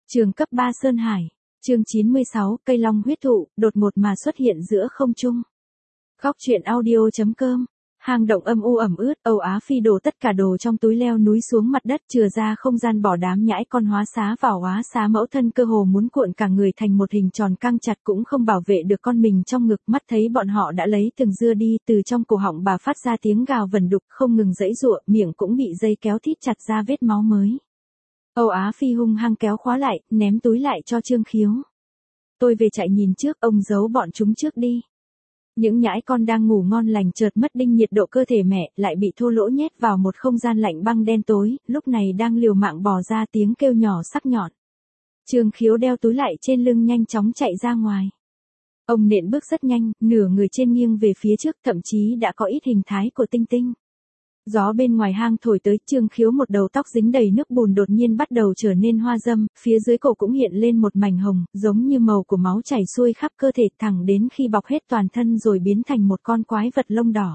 Trường cấp 3 Sơn Hải, chương 96, cây long huyết thụ, đột ngột mà xuất hiện giữa không trung. Góc truyện audio.com, hang động âm u ẩm ướt, Âu Á Phi đổ tất cả đồ trong túi leo núi xuống mặt đất, chừa ra không gian bỏ đám nhãi con hóa xá vào hóa xá mẫu thân cơ hồ muốn cuộn cả người thành một hình tròn căng chặt cũng không bảo vệ được con mình trong ngực, mắt thấy bọn họ đã lấy từng dưa đi, từ trong cổ họng bà phát ra tiếng gào vẩn đục không ngừng giãy giụa, miệng cũng bị dây kéo thít chặt ra vết máu mới. Âu Á Phi hung hăng kéo khóa lại, ném túi lại cho Trương Khiếu. Tôi về chạy nhìn trước, ông giấu bọn chúng trước đi. Những nhãi con đang ngủ ngon lành chợt mất đinh nhiệt độ cơ thể mẹ, lại bị thô lỗ nhét vào một không gian lạnh băng đen tối, lúc này đang liều mạng bò ra tiếng kêu nhỏ sắc nhọn. Trương Khiếu đeo túi lại trên lưng nhanh chóng chạy ra ngoài. Ông nện bước rất nhanh, nửa người trên nghiêng về phía trước, thậm chí đã có ít hình thái của tinh tinh. Gió bên ngoài hang thổi tới, Trương Khiếu một đầu tóc dính đầy nước bùn đột nhiên bắt đầu trở nên hoa dâm, phía dưới cổ cũng hiện lên một mảnh hồng, giống như màu của máu chảy xuôi khắp cơ thể thẳng đến khi bọc hết toàn thân rồi biến thành một con quái vật lông đỏ.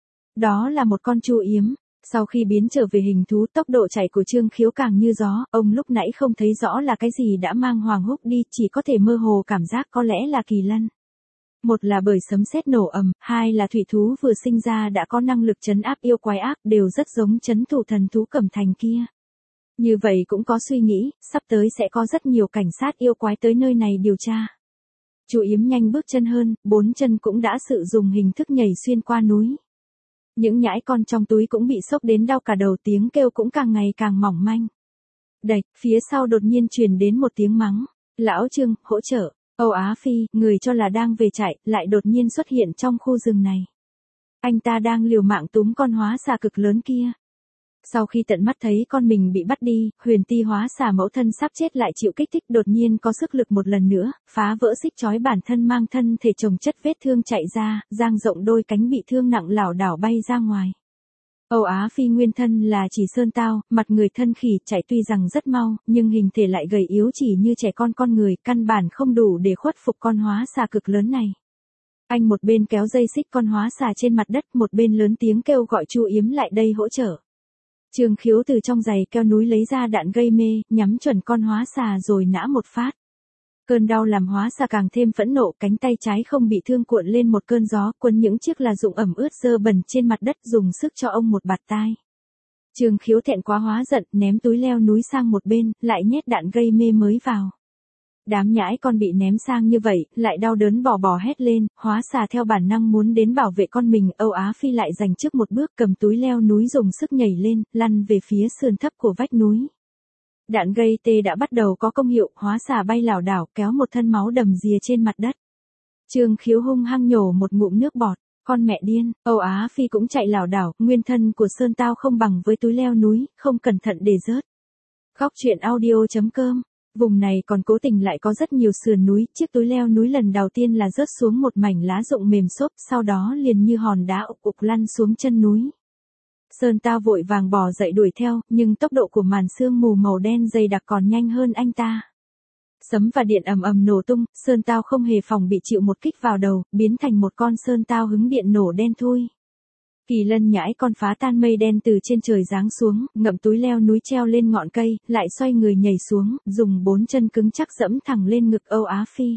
Đó là một con chu yếm. Sau khi biến trở về hình thú, tốc độ chạy của Trương Khiếu càng như gió, ông lúc nãy không thấy rõ là cái gì đã mang Hoàng Húc đi, chỉ có thể mơ hồ cảm giác có lẽ là kỳ lân. Một là bởi sấm sét nổ ầm, hai là thủy thú vừa sinh ra đã có năng lực trấn áp yêu quái ác, đều rất giống trấn thủ thần thú Cẩm Thành kia. Như vậy cũng có suy nghĩ, sắp tới sẽ có rất nhiều cảnh sát yêu quái tới nơi này điều tra. Chu yếm nhanh bước chân hơn, bốn chân cũng đã sử dụng hình thức nhảy xuyên qua núi. Những nhãi con trong túi cũng bị sốc đến đau cả đầu, tiếng kêu cũng càng ngày càng mỏng manh. Đạch, phía sau đột nhiên truyền đến một tiếng mắng. Lão Trương, hỗ trợ. Âu Á Phi, người cho là đang về chạy, lại đột nhiên xuất hiện trong khu rừng này. Anh ta đang liều mạng túm con hóa xà cực lớn kia. Sau khi tận mắt thấy con mình bị bắt đi, Huyền Ti hóa xà mẫu thân sắp chết lại chịu kích thích đột nhiên có sức lực một lần nữa, phá vỡ xích trói bản thân mang thân thể chồng chất vết thương chạy ra, dang rộng đôi cánh bị thương nặng lảo đảo bay ra ngoài. Âu Á Phi nguyên thân là chỉ sơn tao, mặt người thân khỉ, chạy tuy rằng rất mau, nhưng hình thể lại gầy yếu chỉ như trẻ con người, căn bản không đủ để khuất phục con hóa xà cực lớn này. Anh một bên kéo dây xích con hóa xà trên mặt đất, một bên lớn tiếng kêu gọi Chu Yếm lại đây hỗ trợ. Trương Khiếu từ trong giày keo núi lấy ra đạn gây mê, nhắm chuẩn con hóa xà rồi nã một phát. Cơn đau làm hóa xà càng thêm phẫn nộ, cánh tay trái không bị thương cuộn lên một cơn gió, quấn những chiếc là dụng ẩm ướt dơ bẩn trên mặt đất, dùng sức cho ông một bạt tai. Trương Khiếu thẹn quá hóa giận, ném túi leo núi sang một bên, lại nhét đạn gây mê mới vào. Đám nhãi con bị ném sang như vậy, lại đau đớn bò hét lên, hóa xà theo bản năng muốn đến bảo vệ con mình, Âu Á Phi lại giành trước một bước, cầm túi leo núi dùng sức nhảy lên, lăn về phía sườn thấp của vách núi. Đạn gây tê đã bắt đầu có công hiệu, hóa xà bay lảo đảo, kéo một thân máu đầm dìa trên mặt đất. Trương Khiếu hung hăng nhổ một ngụm nước bọt, con mẹ điên, Âu Á Phi cũng chạy lảo đảo, nguyên thân của sơn tao không bằng với túi leo núi, không cẩn thận để rớt. Góc truyện audio.com, vùng này còn cố tình lại có rất nhiều sườn núi, chiếc túi leo núi lần đầu tiên là rớt xuống một mảnh lá rụng mềm xốp, sau đó liền như hòn đá ục lăn xuống chân núi. Sơn tao vội vàng bò dậy đuổi theo, nhưng tốc độ của màn sương mù màu đen dày đặc còn nhanh hơn anh ta. Sấm và điện ầm ầm nổ tung, sơn tao không hề phòng bị chịu một kích vào đầu, biến thành một con sơn tao hứng điện nổ đen thui. Kỳ lân nhãi con phá tan mây đen từ trên trời giáng xuống, ngậm túi leo núi treo lên ngọn cây, lại xoay người nhảy xuống, dùng bốn chân cứng chắc dẫm thẳng lên ngực Âu Á Phi.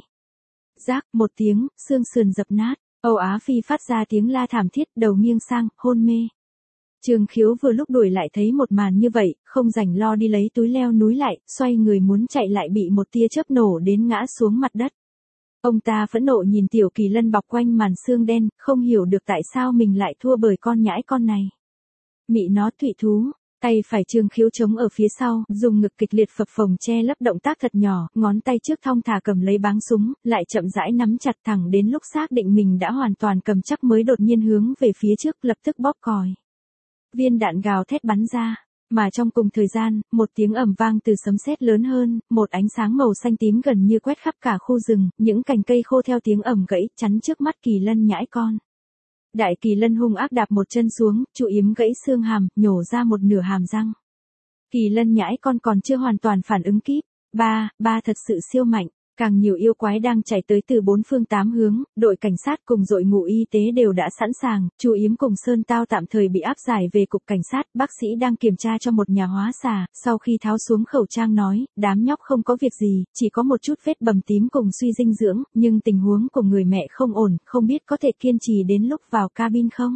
Rác một tiếng, xương sườn dập nát, Âu Á Phi phát ra tiếng la thảm thiết, đầu nghiêng sang, hôn mê. Trương Khiếu vừa lúc đuổi lại thấy một màn như vậy, không rảnh lo đi lấy túi leo núi lại, xoay người muốn chạy lại bị một tia chớp nổ đến ngã xuống mặt đất. Ông ta phẫn nộ nhìn tiểu kỳ lân bọc quanh màn xương đen, không hiểu được tại sao mình lại thua bởi con nhãi con này. Mị nó thủy thú, tay phải Trương Khiếu chống ở phía sau, dùng ngực kịch liệt phập phồng che lấp động tác thật nhỏ, ngón tay trước thong thả cầm lấy báng súng, lại chậm rãi nắm chặt thẳng đến lúc xác định mình đã hoàn toàn cầm chắc mới đột nhiên hướng về phía trước, lập tức bóp còi. Viên đạn gào thét bắn ra, mà trong cùng thời gian, một tiếng ầm vang từ sấm sét lớn hơn, một ánh sáng màu xanh tím gần như quét khắp cả khu rừng, những cành cây khô theo tiếng ầm gãy, chắn trước mắt kỳ lân nhãi con. Đại kỳ lân hung ác đạp một chân xuống, Chu Yếm gãy xương hàm, nhổ ra một nửa hàm răng. Kỳ lân nhãi con còn chưa hoàn toàn phản ứng kịp, ba thật sự siêu mạnh. Càng nhiều yêu quái đang chạy tới từ bốn phương tám hướng, đội cảnh sát cùng đội ngũ y tế đều đã sẵn sàng, Chu Yếm cùng Sơn Tao tạm thời bị áp giải về cục cảnh sát, bác sĩ đang kiểm tra cho một nhà hóa xà, sau khi tháo xuống khẩu trang nói, đám nhóc không có việc gì, chỉ có một chút vết bầm tím cùng suy dinh dưỡng, nhưng tình huống của người mẹ không ổn, không biết có thể kiên trì đến lúc vào cabin không.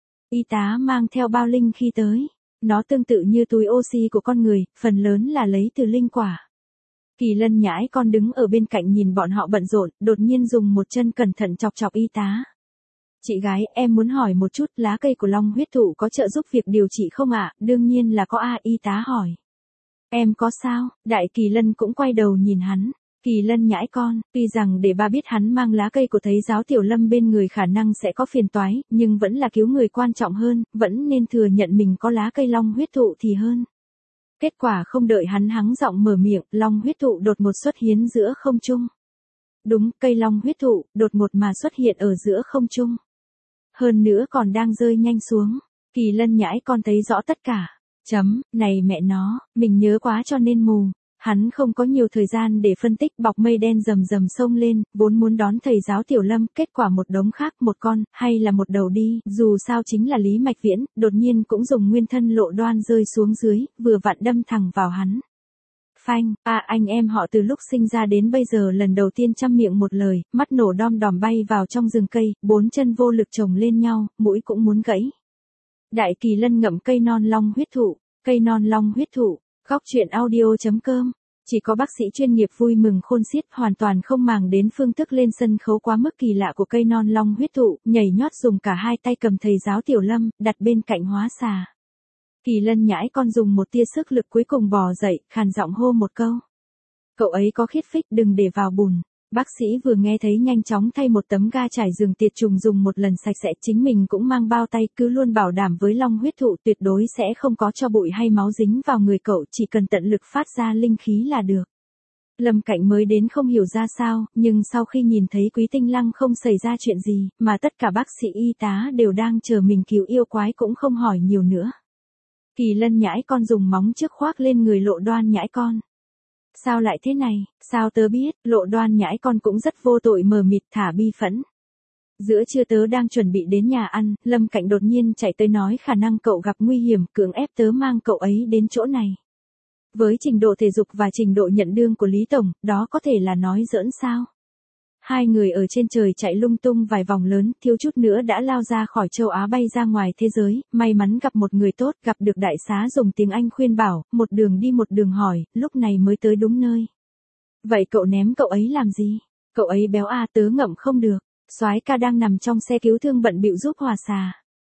Y tá mang theo bao linh khi tới, nó tương tự như túi oxy của con người, phần lớn là lấy từ linh quả. Kỳ Lân nhãi con đứng ở bên cạnh nhìn bọn họ bận rộn, đột nhiên dùng một chân cẩn thận chọc chọc y tá. Chị gái, em muốn hỏi một chút, lá cây của long huyết thụ có trợ giúp việc điều trị không ạ? Đương nhiên là có a, y tá hỏi. Em có sao? Đại Kỳ Lân cũng quay đầu nhìn hắn. Kỳ Lân nhãi con, tuy rằng để ba biết hắn mang lá cây của thầy giáo Tiểu Lâm bên người khả năng sẽ có phiền toái, nhưng vẫn là cứu người quan trọng hơn, vẫn nên thừa nhận mình có lá cây long huyết thụ thì hơn. Kết quả không đợi hắn hắng giọng mở miệng, long huyết thụ đột ngột xuất hiện giữa không trung. Đúng, cây long huyết thụ, đột ngột mà xuất hiện ở giữa không trung. Hơn nữa còn đang rơi nhanh xuống. Kỳ Lân nhãi con thấy rõ tất cả. Này mẹ nó, mình nhớ quá cho nên mù. Hắn không có nhiều thời gian để phân tích, bọc mây đen rầm rầm xông lên, vốn muốn đón thầy giáo Tiểu Lâm, kết quả một đống khác, một con, hay là một đầu đi, dù sao chính là Lý Mạch Viễn, đột nhiên cũng dùng nguyên thân lộ đoan rơi xuống dưới, vừa vặn đâm thẳng vào hắn. Phanh, anh em họ từ lúc sinh ra đến bây giờ lần đầu tiên chăm miệng một lời, mắt nổ đom đòm bay vào trong rừng cây, bốn chân vô lực chồng lên nhau, mũi cũng muốn gãy. Đại Kỳ Lân ngậm cây non long huyết thụ, cây non long huyết thụ. Góc chuyện audio.com. Chỉ có bác sĩ chuyên nghiệp vui mừng khôn xiết, hoàn toàn không màng đến phương thức lên sân khấu quá mức kỳ lạ của cây non long huyết thụ, nhảy nhót dùng cả hai tay cầm thầy giáo Tiểu Lâm, đặt bên cạnh hóa xà. Kỳ Lân nhãi con dùng một tia sức lực cuối cùng bò dậy, khàn giọng hô một câu. Cậu ấy có khiết phích, đừng để vào bùn. Bác sĩ vừa nghe thấy nhanh chóng thay một tấm ga trải giường tiệt trùng dùng một lần sạch sẽ, chính mình cũng mang bao tay, cứ luôn bảo đảm với long huyết thụ tuyệt đối sẽ không có cho bụi hay máu dính vào người cậu, chỉ cần tận lực phát ra linh khí là được. Lâm Cạnh mới đến không hiểu ra sao, nhưng sau khi nhìn thấy Quý Tinh Lăng không xảy ra chuyện gì, mà tất cả bác sĩ y tá đều đang chờ mình cứu yêu quái cũng không hỏi nhiều nữa. Kỳ Lân nhãi con dùng móng trước khoác lên người Lộ Đoan nhãi con. Sao lại thế này, sao tớ biết, Lộ Đoan nhãi con cũng rất vô tội mờ mịt thả bi phẫn. Giữa trưa tớ đang chuẩn bị đến nhà ăn, Lâm Cạnh đột nhiên chạy tới nói khả năng cậu gặp nguy hiểm, cưỡng ép tớ mang cậu ấy đến chỗ này. Với trình độ thể dục và trình độ nhận đương của Lý Tổng, đó có thể là nói giỡn sao? Hai người ở trên trời chạy lung tung vài vòng lớn, thiếu chút nữa đã lao ra khỏi châu Á bay ra ngoài thế giới, may mắn gặp một người tốt, gặp được đại xá dùng tiếng Anh khuyên bảo, một đường đi một đường hỏi, lúc này mới tới đúng nơi. Vậy cậu ném cậu ấy làm gì? Cậu ấy béo à, tớ ngậm không được. Soái ca đang nằm trong xe cứu thương bận bịu giúp hòa xà.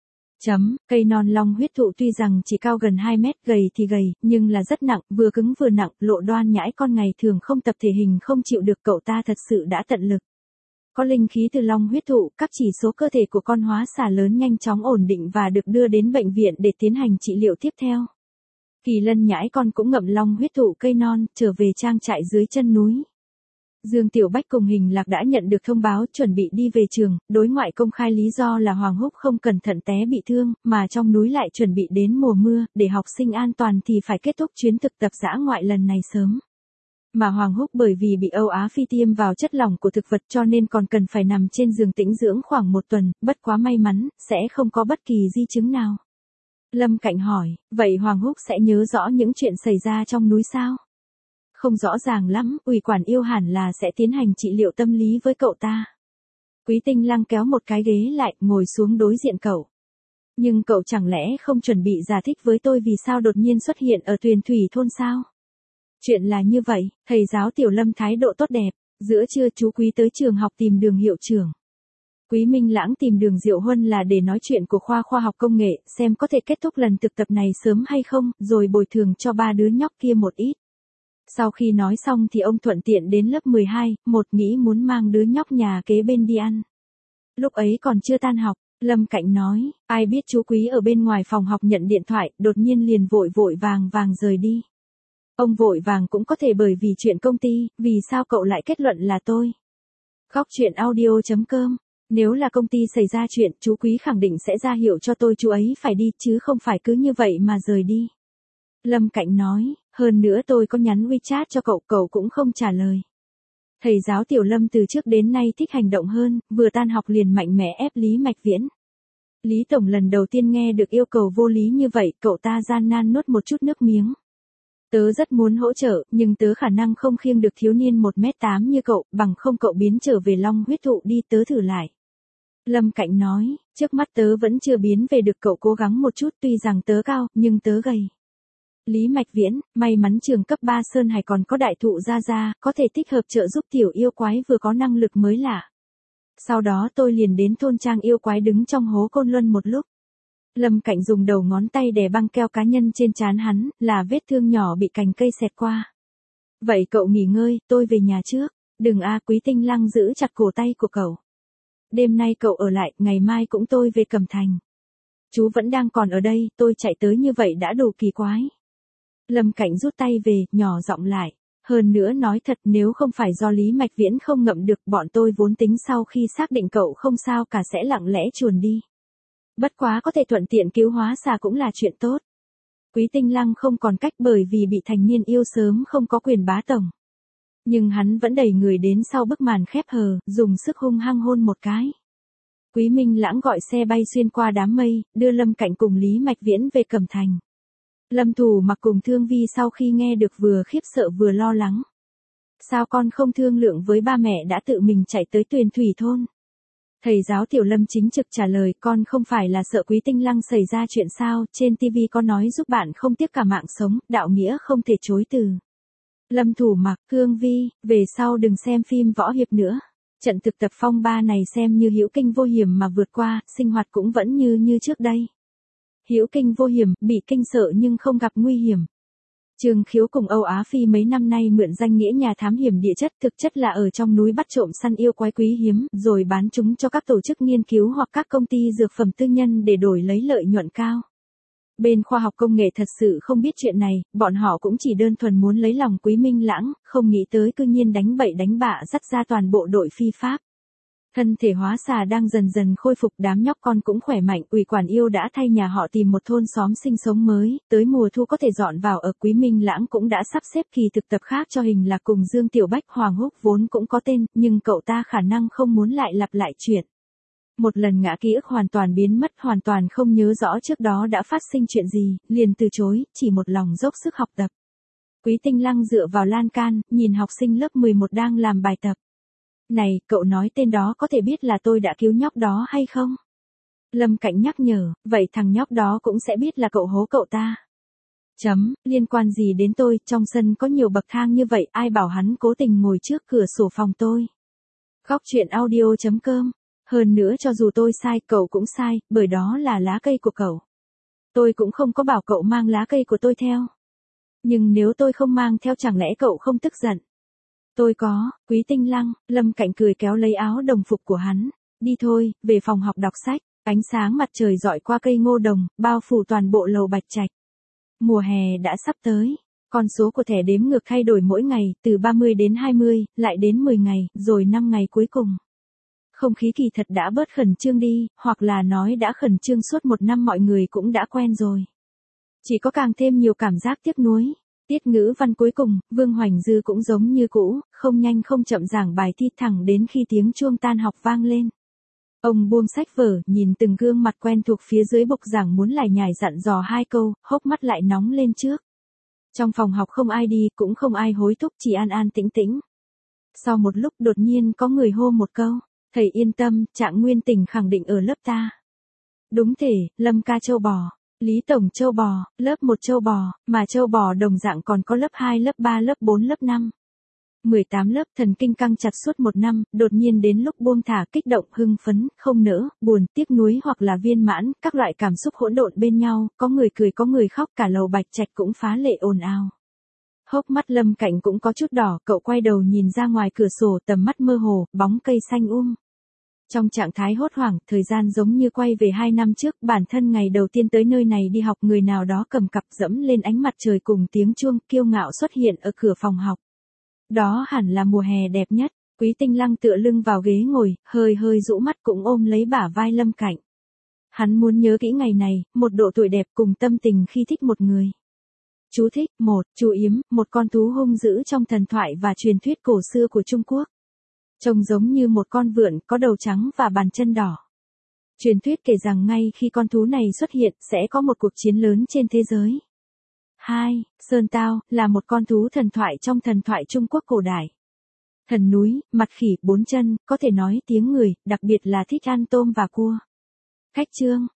Cây non long huyết thụ tuy rằng chỉ cao gần 2 mét, gầy thì gầy, nhưng là rất nặng, vừa cứng vừa nặng, Lộ Đoan nhãi con ngày thường không tập thể hình không chịu được, cậu ta thật sự đã tận lực. Có linh khí từ long huyết thụ, các chỉ số cơ thể của con hóa xà lớn nhanh chóng ổn định và được đưa đến bệnh viện để tiến hành trị liệu tiếp theo. Kỳ Lân nhãi con cũng ngậm long huyết thụ cây non, trở về trang trại dưới chân núi. Dương Tiểu Bách cùng Hình Lạc đã nhận được thông báo chuẩn bị đi về trường, đối ngoại công khai lý do là Hoàng Húc không cẩn thận té bị thương, mà trong núi lại chuẩn bị đến mùa mưa, để học sinh an toàn thì phải kết thúc chuyến thực tập dã ngoại lần này sớm. Mà Hoàng Húc bởi vì bị Âu Á Phi tiêm vào chất lỏng của thực vật cho nên còn cần phải nằm trên giường tĩnh dưỡng khoảng 1 tuần, bất quá may mắn, sẽ không có bất kỳ di chứng nào. Lâm Cạnh hỏi, vậy Hoàng Húc sẽ nhớ rõ những chuyện xảy ra trong núi sao? Không rõ ràng lắm, ủy quản yêu hẳn là sẽ tiến hành trị liệu tâm lý với cậu ta. Quý Tinh Lăng kéo một cái ghế lại, ngồi xuống đối diện cậu. Nhưng cậu chẳng lẽ không chuẩn bị giải thích với tôi vì sao đột nhiên xuất hiện ở Tuyền Thủy thôn sao? Chuyện là như vậy, thầy giáo Tiểu Lâm thái độ tốt đẹp, giữa trưa chú Quý tới trường học tìm Đường hiệu trưởng. Quý Minh Lãng tìm Đường Diệu Huân là để nói chuyện của khoa khoa học công nghệ, xem có thể kết thúc lần thực tập này sớm hay không, rồi bồi thường cho 3 đứa nhóc kia một ít. Sau khi nói xong thì ông thuận tiện đến lớp 12, nghĩ muốn mang đứa nhóc nhà kế bên đi ăn. Lúc ấy còn chưa tan học, Lâm Cạnh nói, ai biết chú Quý ở bên ngoài phòng học nhận điện thoại, đột nhiên liền vội vàng rời đi. Ông vội vàng cũng có thể bởi vì chuyện công ty, vì sao cậu lại kết luận là tôi? Góc chuyện audio.com. Nếu là công ty xảy ra chuyện, chú Quý khẳng định sẽ ra hiệu cho tôi chú ấy phải đi, chứ không phải cứ như vậy mà rời đi. Lâm Cạnh nói, hơn nữa tôi có nhắn WeChat cho cậu, cậu cũng không trả lời. Thầy giáo Tiểu Lâm từ trước đến nay thích hành động hơn, vừa tan học liền mạnh mẽ ép Lý Mạch Viễn. Lý Tổng lần đầu tiên nghe được yêu cầu vô lý như vậy, cậu ta gian nan nuốt một chút nước miếng. Tớ rất muốn hỗ trợ, nhưng tớ khả năng không khiêng được thiếu niên 1m8 như cậu, bằng không cậu biến trở về Long huyết thụ đi, tớ thử lại. Lâm Cạnh nói, trước mắt tớ vẫn chưa biến về được, cậu cố gắng một chút, tuy rằng tớ cao, nhưng tớ gầy. Lý Mạch Viễn, may mắn trường cấp 3 Sơn Hải còn có đại thụ ra, có thể thích hợp trợ giúp tiểu yêu quái vừa có năng lực mới lạ. Sau đó tôi liền đến thôn trang yêu quái đứng trong hố Côn Luân một lúc. Lâm Cạnh dùng đầu ngón tay đè băng keo cá nhân trên trán hắn, là vết thương nhỏ bị cành cây xẹt qua. Vậy cậu nghỉ ngơi, tôi về nhà trước. Đừng a, Quý Tinh Lăng giữ chặt cổ tay của cậu. Đêm nay cậu ở lại, ngày mai cũng tôi về Cẩm Thành. Chú vẫn đang còn ở đây, tôi chạy tới như vậy đã đủ kỳ quái. Lâm Cạnh rút tay về, nhỏ giọng lại. Hơn nữa nói thật, nếu không phải do Lý Mạch Viễn không ngậm được, bọn tôi vốn tính sau khi xác định cậu không sao cả sẽ lặng lẽ chuồn đi. Bất quá có thể thuận tiện cứu hóa xà cũng là chuyện tốt. Quý Tinh Lăng không còn cách bởi vì bị thành niên yêu sớm không có quyền bá tổng. Nhưng hắn vẫn đẩy người đến sau bức màn khép hờ, dùng sức hung hăng hôn một cái. Quý Minh Lãng gọi xe bay xuyên qua đám mây, đưa Lâm Cạnh cùng Lý Mạch Viễn về Cẩm Thành. Lâm Thủ Mặc cùng Thương Vi sau khi nghe được vừa khiếp sợ vừa lo lắng. Sao con không thương lượng với ba mẹ đã tự mình chạy tới Tuyền Thủy thôn? Thầy giáo Tiểu Lâm chính trực trả lời, con không phải là sợ Quý Tinh Lăng xảy ra chuyện sao, trên TV có nói giúp bạn không tiếc cả mạng sống, đạo nghĩa không thể chối từ. Lâm Thủ Mặc, Thương Vi, về sau đừng xem phim võ hiệp nữa. Trận thực tập phong ba này xem như hữu kinh vô hiểm mà vượt qua, sinh hoạt cũng vẫn như trước đây. Hữu kinh vô hiểm, bị kinh sợ nhưng không gặp nguy hiểm. Trương Khiếu cùng Âu Á Phi mấy năm nay mượn danh nghĩa nhà thám hiểm địa chất, thực chất là ở trong núi bắt trộm săn yêu quái quý hiếm, rồi bán chúng cho các tổ chức nghiên cứu hoặc các công ty dược phẩm tư nhân để đổi lấy lợi nhuận cao. Bên khoa học công nghệ thật sự không biết chuyện này, bọn họ cũng chỉ đơn thuần muốn lấy lòng Quý Minh Lãng, không nghĩ tới cư nhiên đánh bậy đánh bạ dắt ra toàn bộ đội phi pháp. Thân thể hóa xà đang dần dần khôi phục, đám nhóc con cũng khỏe mạnh, ủy quản yêu đã thay nhà họ tìm một thôn xóm sinh sống mới, tới mùa thu có thể dọn vào ở. Quý Minh Lãng cũng đã sắp xếp kỳ thực tập khác cho Hình Lạc cùng Dương Tiểu Bách. Hoàng Húc vốn cũng có tên, nhưng cậu ta khả năng không muốn lại lặp lại chuyện. Một lần ngã ký ức hoàn toàn biến mất, hoàn toàn không nhớ rõ trước đó đã phát sinh chuyện gì, liền từ chối, chỉ một lòng dốc sức học tập. Quý Tinh Lăng dựa vào lan can, nhìn học sinh lớp 11 đang làm bài tập. Này, cậu nói tên đó có thể biết là tôi đã cứu nhóc đó hay không? Lâm Cạnh nhắc nhở, vậy thằng nhóc đó cũng sẽ biết là cậu hố cậu ta. Liên quan gì đến tôi, trong sân có nhiều bậc thang như vậy, ai bảo hắn cố tình ngồi trước cửa sổ phòng tôi. Khóc chuyện audio.com. Hơn nữa cho dù tôi sai, cậu cũng sai, bởi đó là lá cây của cậu. Tôi cũng không có bảo cậu mang lá cây của tôi theo. Nhưng nếu tôi không mang theo chẳng lẽ cậu không tức giận? Tôi có, Quý Tinh Lăng. Lâm Cạnh cười kéo lấy áo đồng phục của hắn. Đi thôi, về phòng học đọc sách. Ánh sáng mặt trời rọi qua cây ngô đồng, bao phủ toàn bộ lầu Bạch Trạch. Mùa hè đã sắp tới. Con số của thẻ đếm ngược thay đổi mỗi ngày, từ 30 đến 20, lại đến 10 ngày, rồi 5 ngày cuối cùng. Không khí kỳ thật đã bớt khẩn trương đi, hoặc là nói đã khẩn trương suốt một năm, mọi người cũng đã quen rồi. Chỉ có càng thêm nhiều cảm giác tiếc nuối. Tiết ngữ văn cuối cùng, Vương Hoành Dư cũng giống như cũ, không nhanh không chậm giảng bài thi thẳng đến khi tiếng chuông tan học vang lên. Ông buông sách vở, nhìn từng gương mặt quen thuộc phía dưới bục giảng muốn lải nhải dặn dò 2 câu, hốc mắt lại nóng lên trước. Trong phòng học không ai đi, cũng không ai hối thúc, chỉ an an tĩnh tĩnh. Sau một lúc đột nhiên có người hô một câu, thầy yên tâm, Trạng Nguyên Tình khẳng định ở lớp ta. Đúng thể, Lâm ca châu bò. Lý Tổng châu bò, lớp 1 châu bò, mà châu bò đồng dạng còn có lớp 2, lớp 3, lớp 4, lớp 5. 18 lớp, thần kinh căng chặt suốt một năm, đột nhiên đến lúc buông thả, kích động, hưng phấn, không nỡ, buồn, tiếc nuối hoặc là viên mãn, các loại cảm xúc hỗn độn bên nhau, có người cười có người khóc, cả lầu Bạch Trạch cũng phá lệ ồn ào. Hốc mắt Lâm Cạnh cũng có chút đỏ, cậu quay đầu nhìn ra ngoài cửa sổ, tầm mắt mơ hồ, bóng cây xanh Trong trạng thái hốt hoảng, thời gian giống như quay về 2 năm trước, bản thân ngày đầu tiên tới nơi này đi học, người nào đó cầm cặp dẫm lên ánh mặt trời cùng tiếng chuông, kiêu ngạo xuất hiện ở cửa phòng học. Đó hẳn là mùa hè đẹp nhất. Quý Tinh Lăng tựa lưng vào ghế ngồi, hơi rũ mắt cũng ôm lấy bả vai Lâm Cạnh. Hắn muốn nhớ kỹ ngày này, một độ tuổi đẹp cùng tâm tình khi thích một người. Chú thích: 1. Chú yếm, một con thú hung dữ trong thần thoại và truyền thuyết cổ xưa của Trung Quốc. Trông giống như một con vượn, có đầu trắng và bàn chân đỏ. Truyền thuyết kể rằng ngay khi con thú này xuất hiện, sẽ có một cuộc chiến lớn trên thế giới. 2. Sơn Tao, là một con thú thần thoại trong thần thoại Trung Quốc cổ đại. Thần núi, mặt khỉ, 4 chân, có thể nói tiếng người, đặc biệt là thích ăn tôm và cua. Khách chương.